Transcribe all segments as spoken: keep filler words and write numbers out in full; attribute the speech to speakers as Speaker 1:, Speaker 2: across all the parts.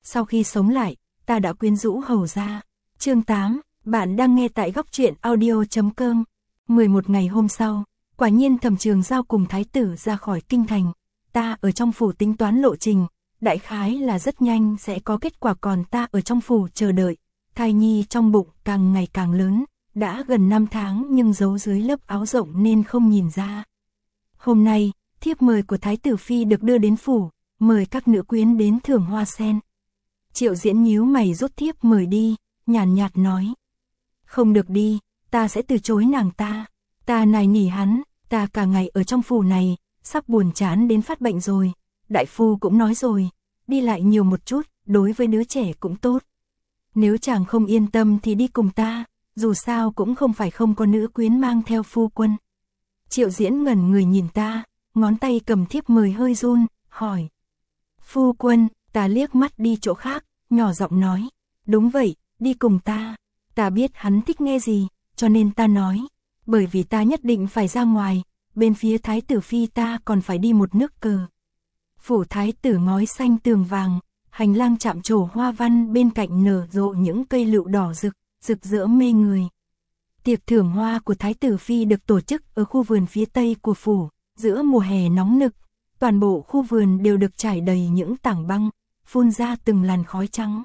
Speaker 1: sau khi sống lại, ta đã quyến rũ hầu ra. Chương tám, bạn đang nghe tại góc truyện audio chấm com. mười một ngày hôm sau, quả nhiên Thẩm Trường Giao cùng thái tử ra khỏi kinh thành. Ta ở trong phủ tính toán lộ trình, đại khái là rất nhanh sẽ có kết quả, còn ta ở trong phủ chờ đợi. Thai nhi trong bụng càng ngày càng lớn, đã gần năm tháng nhưng giấu dưới lớp áo rộng nên không nhìn ra. Hôm nay, thiếp mời của thái tử phi được đưa đến phủ, mời các nữ quyến đến thưởng hoa sen. Triệu Diễn nhíu mày rút thiếp mời đi, nhàn nhạt nói: "Không được đi, ta sẽ từ chối nàng ta." Ta nài nỉ hắn, ta cả ngày ở trong phủ này, sắp buồn chán đến phát bệnh rồi. Đại phu cũng nói rồi, đi lại nhiều một chút, đối với đứa trẻ cũng tốt. Nếu chàng không yên tâm thì đi cùng ta, dù sao cũng không phải không có nữ quyến mang theo phu quân. Triệu Diễn ngẩn người nhìn ta, ngón tay cầm thiếp mời hơi run, hỏi: "Phu quân?" Ta liếc mắt đi chỗ khác, nhỏ giọng nói: "Đúng vậy, đi cùng ta." Ta biết hắn thích nghe gì, cho nên ta nói: "Bởi vì ta nhất định phải ra ngoài, bên phía thái tử phi ta còn phải đi một nước cờ." Phủ thái tử ngói xanh tường vàng, hành lang chạm trổ hoa văn, bên cạnh nở rộ những cây lựu đỏ rực, rực rỡ mê người. Tiệc thưởng hoa của thái tử phi được tổ chức ở khu vườn phía tây của phủ, giữa mùa hè nóng nực, toàn bộ khu vườn đều được trải đầy những tảng băng, phun ra từng làn khói trắng.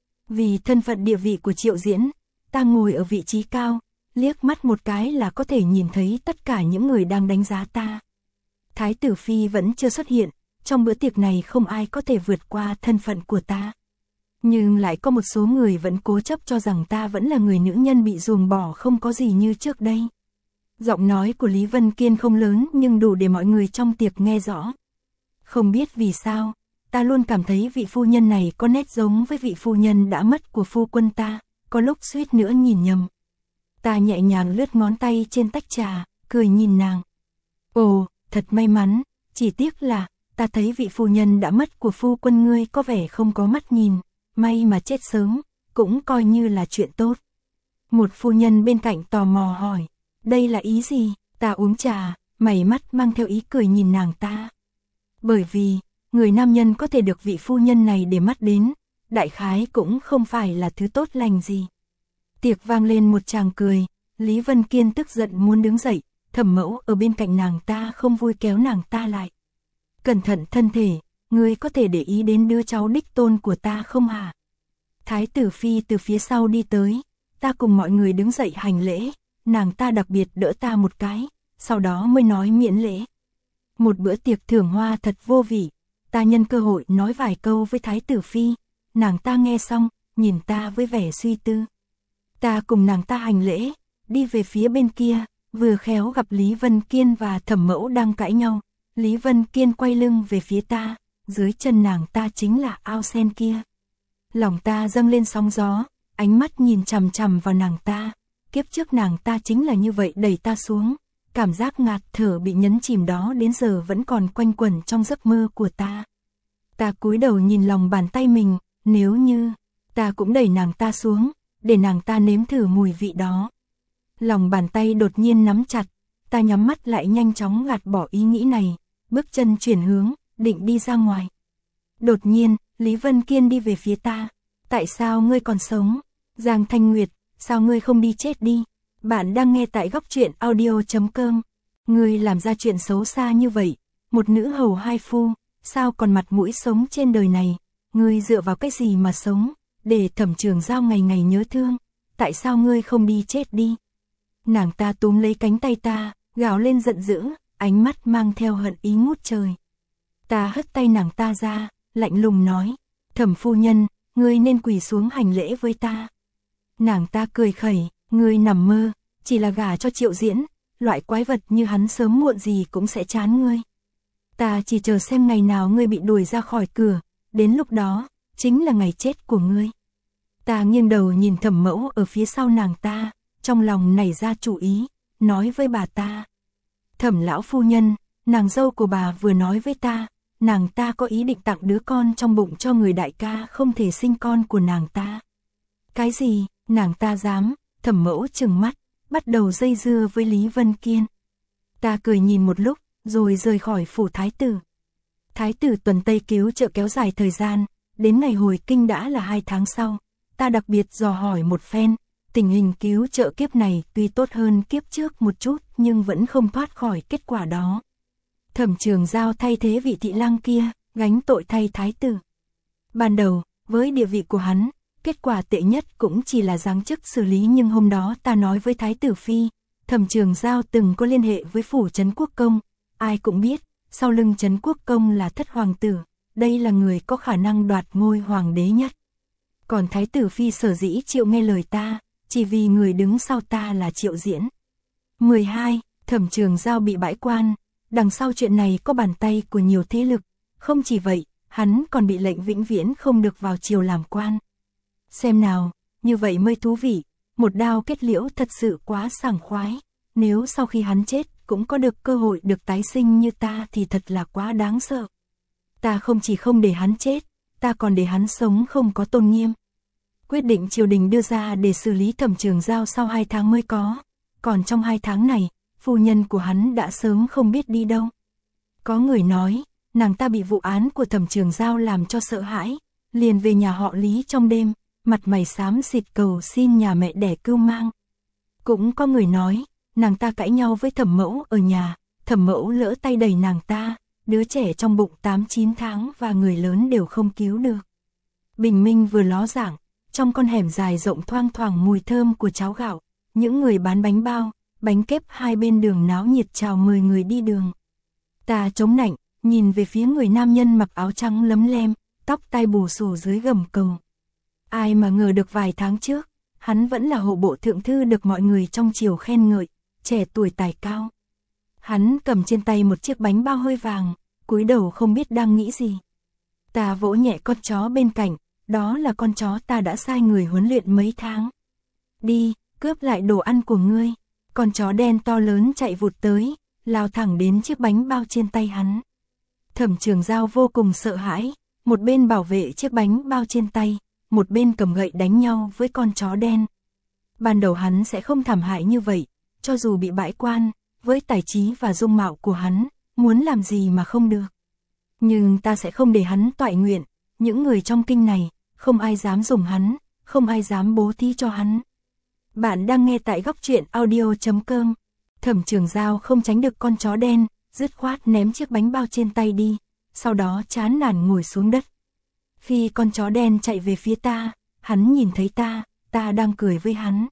Speaker 1: Vì thân phận địa vị của Triệu Diễn, ta ngồi ở vị trí cao, liếc mắt một cái là có thể nhìn thấy tất cả những người đang đánh giá ta. Thái tử phi vẫn chưa xuất hiện, trong bữa tiệc này không ai có thể vượt qua thân phận của ta. Nhưng lại có một số người vẫn cố chấp cho rằng ta vẫn là người nữ nhân bị ruồng bỏ, không có gì như trước đây. Giọng nói của Lý Vân Kiên không lớn nhưng đủ để mọi người trong tiệc nghe rõ. Không biết vì sao, ta luôn cảm thấy vị phu nhân này có nét giống với vị phu nhân đã mất của phu quân ta, có lúc suýt nữa nhìn nhầm. Ta nhẹ nhàng lướt ngón tay trên tách trà, cười nhìn nàng. Ồ, thật may mắn, chỉ tiếc là ta thấy vị phu nhân đã mất của phu quân ngươi có vẻ không có mắt nhìn, may mà chết sớm, cũng coi như là chuyện tốt. Một phu nhân bên cạnh tò mò hỏi, đây là ý gì? Ta uống trà, mày mắt mang theo ý cười nhìn nàng ta. Bởi vì, người nam nhân có thể được vị phu nhân này để mắt đến, đại khái cũng không phải là thứ tốt lành gì. Tiệc vang lên một tràng cười, Lý Vân Kiên tức giận muốn đứng dậy, Thẩm Mẫu ở bên cạnh nàng ta không vui kéo nàng ta lại. Cẩn thận thân thể, ngươi có thể để ý đến đứa cháu đích tôn của ta không hả? Thái tử phi từ phía sau đi tới, ta cùng mọi người đứng dậy hành lễ, nàng ta đặc biệt đỡ ta một cái, sau đó mới nói miễn lễ. Một bữa tiệc thưởng hoa thật vô vị, ta nhân cơ hội nói vài câu với thái tử phi, nàng ta nghe xong, nhìn ta với vẻ suy tư. Ta cùng nàng ta hành lễ, đi về phía bên kia, vừa khéo gặp Lý Vân Kiên và Thẩm Mẫu đang cãi nhau. Lý Vân Kiên quay lưng về phía ta, dưới chân nàng ta chính là ao sen kia. Lòng ta dâng lên sóng gió, ánh mắt nhìn chằm chằm vào nàng ta. Kiếp trước nàng ta chính là như vậy đẩy ta xuống, cảm giác ngạt thở bị nhấn chìm đó đến giờ vẫn còn quanh quẩn trong giấc mơ của ta. Ta cúi đầu nhìn lòng bàn tay mình, nếu như ta cũng đẩy nàng ta xuống, để nàng ta nếm thử mùi vị đó. Lòng bàn tay đột nhiên nắm chặt, ta nhắm mắt lại nhanh chóng gạt bỏ ý nghĩ này, bước chân chuyển hướng, định đi ra ngoài. Đột nhiên, Lý Vân Kiên đi về phía ta. Tại sao ngươi còn sống? Giang Thanh Nguyệt, sao ngươi không đi chết đi? Bạn đang nghe tại góc truyện audio chấm com. Ngươi làm ra chuyện xấu xa như vậy, một nữ hầu hai phu, sao còn mặt mũi sống trên đời này? Ngươi dựa vào cái gì mà sống, để Thẩm Trường Giao ngày ngày nhớ thương? Tại sao ngươi không đi chết đi? Nàng ta túm lấy cánh tay ta, gào lên giận dữ, ánh mắt mang theo hận ý ngút trời. Ta hất tay nàng ta ra, lạnh lùng nói, Thẩm phu nhân, ngươi nên quỳ xuống hành lễ với ta. Nàng ta cười khẩy, ngươi nằm mơ, chỉ là gả cho Triệu Diễn, loại quái vật như hắn sớm muộn gì cũng sẽ chán ngươi. Ta chỉ chờ xem ngày nào ngươi bị đuổi ra khỏi cửa, đến lúc đó, chính là ngày chết của ngươi. Ta nghiêng đầu nhìn Thẩm Mẫu ở phía sau nàng ta, trong lòng nảy ra chủ ý, nói với bà ta. Thẩm lão phu nhân, nàng dâu của bà vừa nói với ta, nàng ta có ý định tặng đứa con trong bụng cho người đại ca không thể sinh con của nàng ta. Cái gì, nàng ta dám? Thẩm Mẫu trừng mắt, bắt đầu dây dưa với Lý Vân Kiên. Ta cười nhìn một lúc, rồi rời khỏi phủ thái tử. Thái tử tuần tây cứu trợ kéo dài thời gian, đến ngày hồi kinh đã là hai tháng sau, ta đặc biệt dò hỏi một phen, tình hình cứu trợ kiếp này tuy tốt hơn kiếp trước một chút nhưng vẫn không thoát khỏi kết quả đó. Thẩm Trường Giao thay thế vị thị lang kia, gánh tội thay thái tử. Ban đầu, với địa vị của hắn, kết quả tệ nhất cũng chỉ là giáng chức xử lý, nhưng hôm đó ta nói với thái tử phi, Thẩm Trường Giao từng có liên hệ với phủ Trấn Quốc Công, ai cũng biết, sau lưng Trấn Quốc Công là thất hoàng tử, đây là người có khả năng đoạt ngôi hoàng đế nhất. Còn thái tử phi sở dĩ chịu nghe lời ta, chỉ vì người đứng sau ta là Triệu Diễn. mười hai. Thẩm Trường Giao bị bãi quan, đằng sau chuyện này có bàn tay của nhiều thế lực, không chỉ vậy, hắn còn bị lệnh vĩnh viễn không được vào triều làm quan. Xem nào, như vậy mới thú vị, một đao kết liễu thật sự quá sảng khoái, nếu sau khi hắn chết cũng có được cơ hội được tái sinh như ta thì thật là quá đáng sợ. Ta không chỉ không để hắn chết, ta còn để hắn sống không có tôn nghiêm. Quyết định triều đình đưa ra để xử lý Thẩm Trường Giao sau hai tháng mới có, còn trong hai tháng này, phu nhân của hắn đã sớm không biết đi đâu. Có người nói, nàng ta bị vụ án của Thẩm Trường Giao làm cho sợ hãi, liền về nhà họ Lý trong đêm, mặt mày xám xịt cầu xin nhà mẹ đẻ cưu mang. Cũng có người nói, nàng ta cãi nhau với Thẩm Mẫu ở nhà, Thẩm Mẫu lỡ tay đẩy nàng ta, đứa trẻ trong bụng tám chín tháng và người lớn đều không cứu được. Bình minh vừa ló dạng, trong con hẻm dài rộng thoang thoảng mùi thơm của cháo gạo, những người bán bánh bao, bánh kép hai bên đường náo nhiệt chào mời người đi đường. Ta chống nạnh, nhìn về phía người nam nhân mặc áo trắng lấm lem, tóc tai bù xù dưới gầm cầu. Ai mà ngờ được vài tháng trước, hắn vẫn là hộ bộ thượng thư được mọi người trong triều khen ngợi, trẻ tuổi tài cao. Hắn cầm trên tay một chiếc bánh bao hơi vàng, cúi đầu không biết đang nghĩ gì. Ta vỗ nhẹ con chó bên cạnh, đó là con chó ta đã sai người huấn luyện mấy tháng. Đi, cướp lại đồ ăn của ngươi. Con chó đen to lớn chạy vụt tới, lao thẳng đến chiếc bánh bao trên tay hắn. Thẩm Trường Giao vô cùng sợ hãi, một bên bảo vệ chiếc bánh bao trên tay, một bên cầm gậy đánh nhau với con chó đen. Ban đầu hắn sẽ không thảm hại như vậy, cho dù bị bãi quan, với tài trí và dung mạo của hắn, muốn làm gì mà không được. Nhưng ta sẽ không để hắn toại nguyện, những người trong kinh này, không ai dám dùng hắn, không ai dám bố thí cho hắn. Bạn đang nghe tại góc truyện audio chấm com. Thẩm Trường Giao không tránh được con chó đen, dứt khoát ném chiếc bánh bao trên tay đi, sau đó chán nản ngồi xuống đất. Khi con chó đen chạy về phía ta, hắn nhìn thấy ta, ta đang cười với hắn.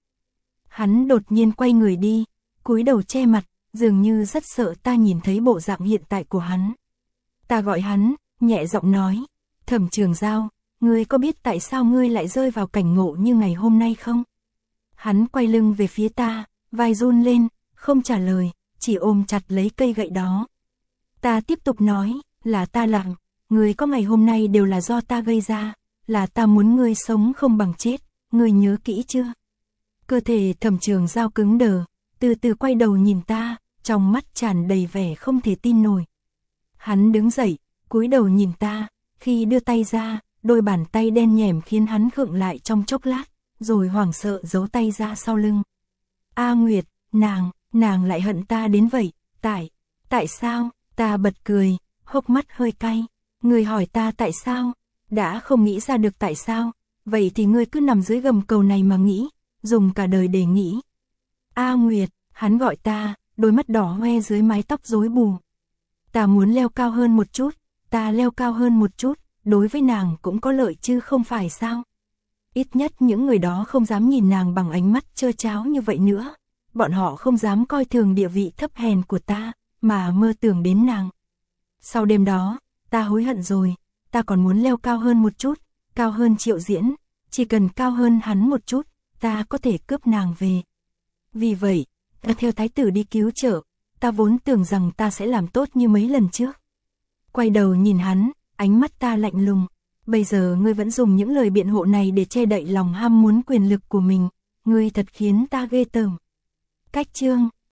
Speaker 1: Hắn đột nhiên quay người đi, cúi đầu che mặt, dường như rất sợ ta nhìn thấy bộ dạng hiện tại của hắn. Ta gọi hắn, nhẹ giọng nói, Thẩm Trường Giao, ngươi có biết tại sao ngươi lại rơi vào cảnh ngộ như ngày hôm nay không? Hắn quay lưng về phía ta, vai run lên, không trả lời, chỉ ôm chặt lấy cây gậy đó. Ta tiếp tục nói, là ta làm, ngươi có ngày hôm nay đều là do ta gây ra, là ta muốn ngươi sống không bằng chết, ngươi nhớ kỹ chưa? Cơ thể Thẩm Trường Giao cứng đờ, từ từ quay đầu nhìn ta, trong mắt tràn đầy vẻ không thể tin nổi. Hắn đứng dậy, cúi đầu nhìn ta, khi đưa tay ra, đôi bàn tay đen nhẻm khiến hắn khựng lại trong chốc lát, rồi hoảng sợ giấu tay ra sau lưng. A Nguyệt, nàng, nàng lại hận ta đến vậy, tại, tại sao? Ta bật cười, hốc mắt hơi cay. Ngươi hỏi ta tại sao? Đã không nghĩ ra được tại sao, vậy thì ngươi cứ nằm dưới gầm cầu này mà nghĩ, dùng cả đời để nghĩ. A Nguyệt, hắn gọi ta, đôi mắt đỏ hoe dưới mái tóc rối bù. Ta muốn leo cao hơn một chút, ta leo cao hơn một chút, đối với nàng cũng có lợi chứ không phải sao? Ít nhất những người đó không dám nhìn nàng bằng ánh mắt trơ tráo như vậy nữa. Bọn họ không dám coi thường địa vị thấp hèn của ta, mà mơ tưởng đến nàng. Sau đêm đó, ta hối hận rồi, ta còn muốn leo cao hơn một chút, cao hơn Triệu Diễn, chỉ cần cao hơn hắn một chút, ta có thể cướp nàng về. Vì vậy, ta theo thái tử đi cứu trợ, ta vốn tưởng rằng ta sẽ làm tốt như mấy lần trước. Quay đầu nhìn hắn, ánh mắt ta lạnh lùng. Bây giờ ngươi vẫn dùng những lời biện hộ này để che đậy lòng ham muốn quyền lực của mình, ngươi thật khiến ta ghê tởm. Cách chương